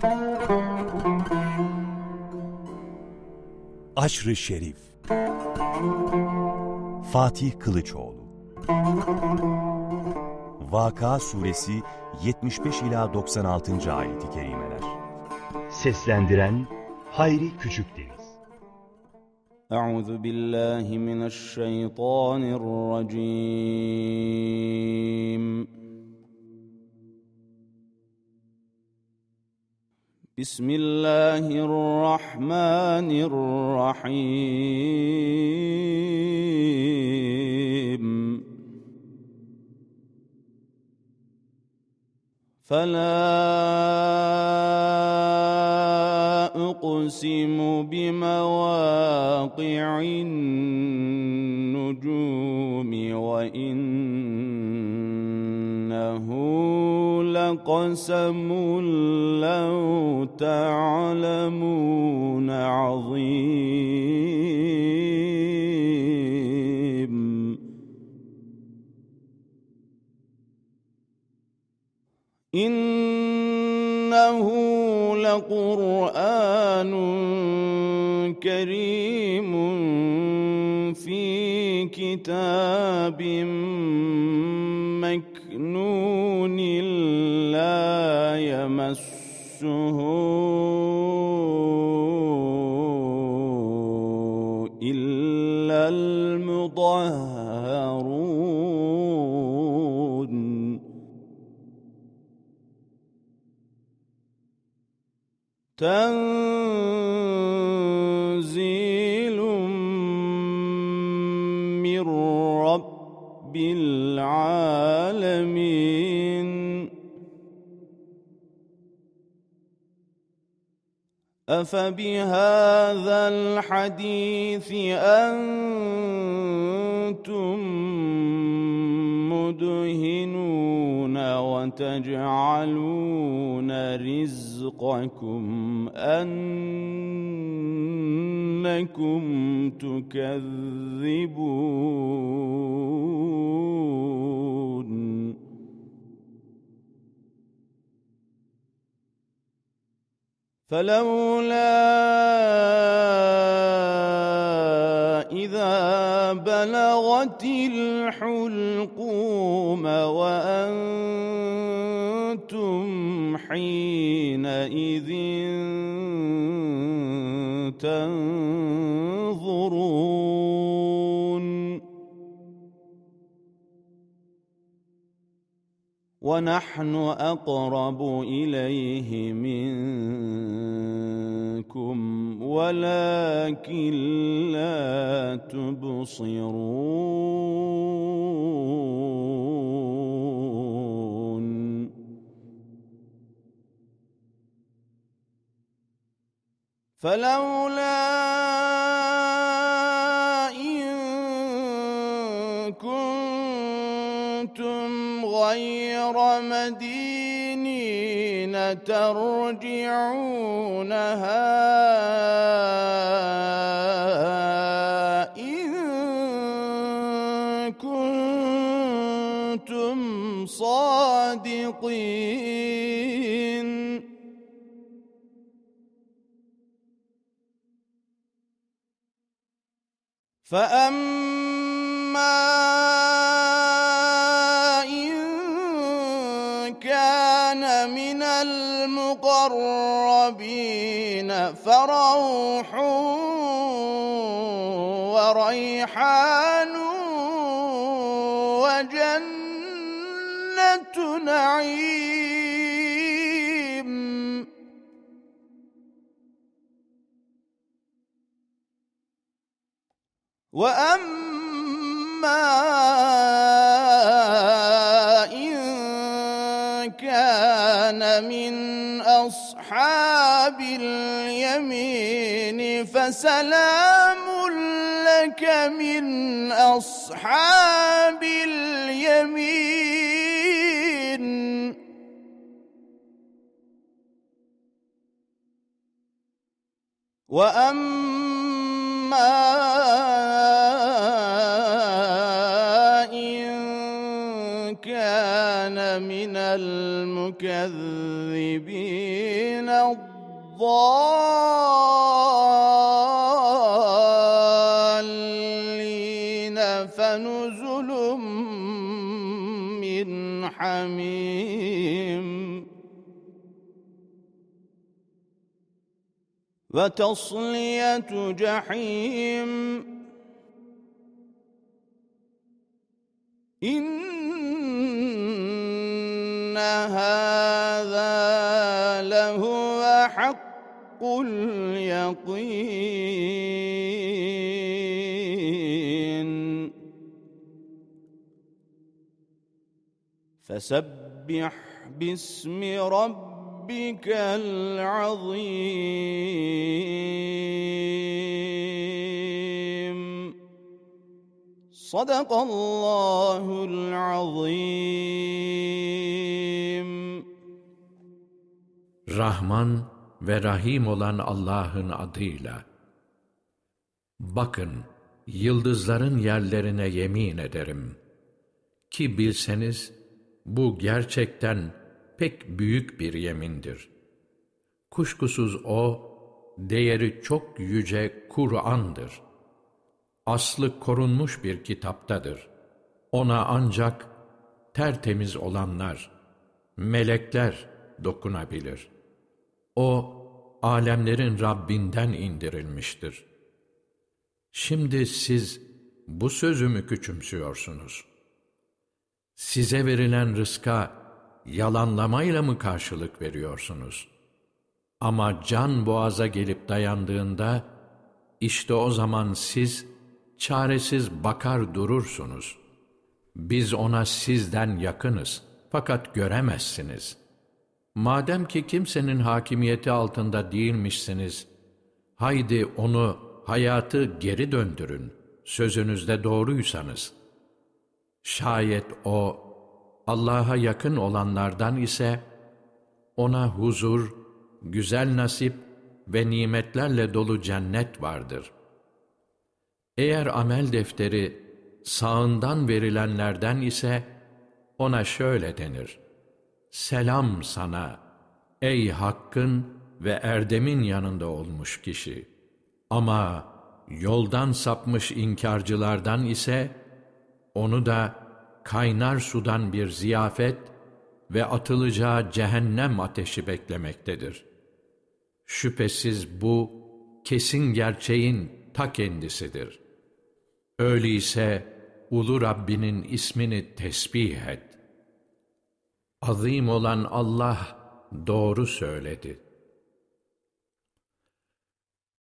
Aşr-ı Şerif Fatih Kılıçoğlu Vaka Suresi 75 ila 96. ayet-i kerimeler. Seslendiren Hayri Küçükdeniz. Euzubillahimineşşeytanirracim. Bismillahirrahmanirrahim. فَلَا أُقْسِمُ بِمَوَاقِعِ النُّجُومِ وَإِنَّهُ لَقَسَمٌ لَّوْ تَعْلَمُونَ عَظِيمٌ. إِنَّهُ لَقُرْآنٌ كَرِيمٌ فِي كِتَابٍ مَّكْنُونٍ لَّا يَمَسُّهُ إِلَّا الْمُطَهَّرُونَ. تنزيل من رب العالمين. أفبهذا الحديث أنتم مدهنون وتجعلون رزقكم أنكم تكذبون. فلولا إذا بلغت الحلقوم وأنتم حينئذ تنظرون. ونحن أقرب إليه منكم ولكن لا تبصرون. فلولا إن كنتم غير مدينين ترجعونها إن كنتم صادقين. فأما إن كان من المقربين فروح وريحان وجنة نعيم. وأما إن كان من أصحاب اليمين فسلام لك من أصحاب اليمين. وأما من المكذبين الضالين فنزل من حميم وتصلية جحيم إن هذا لهو حق اليقين فسبح باسم ربك العظيم Sadakallahul azim. Rahman ve Rahim olan Allah'ın adıyla. Bakın, yıldızların yerlerine yemin ederim. Ki bilseniz, bu gerçekten pek büyük bir yemindir. Kuşkusuz o, değeri çok yüce Kur'an'dır. Aslı korunmuş bir kitaptadır. Ona ancak tertemiz olanlar, melekler dokunabilir. O, alemlerin Rabbinden indirilmiştir. Şimdi siz bu sözü mü küçümsüyorsunuz? Size verilen rızka yalanlamayla mı karşılık veriyorsunuz? Ama can boğaza gelip dayandığında, işte o zaman siz çaresiz bakar durursunuz. Biz ona sizden yakınız, fakat göremezsiniz. Madem ki kimsenin hakimiyeti altında değilmişsiniz, haydi onu, hayatı geri döndürün, sözünüzde doğruysanız. Şayet o, Allah'a yakın olanlardan ise, ona huzur, güzel nasip ve nimetlerle dolu cennet vardır. Eğer amel defteri sağından verilenlerden ise, ona şöyle denir: Selam sana, ey hakkın ve erdemin yanında olmuş kişi. Ama yoldan sapmış inkarcılardan ise, onu da kaynar sudan bir ziyafet ve atılacağı cehennem ateşi beklemektedir. Şüphesiz bu, kesin gerçeğin ta kendisidir. Öyleyse, Ulu Rabbinin ismini tesbih et. Azim olan Allah doğru söyledi.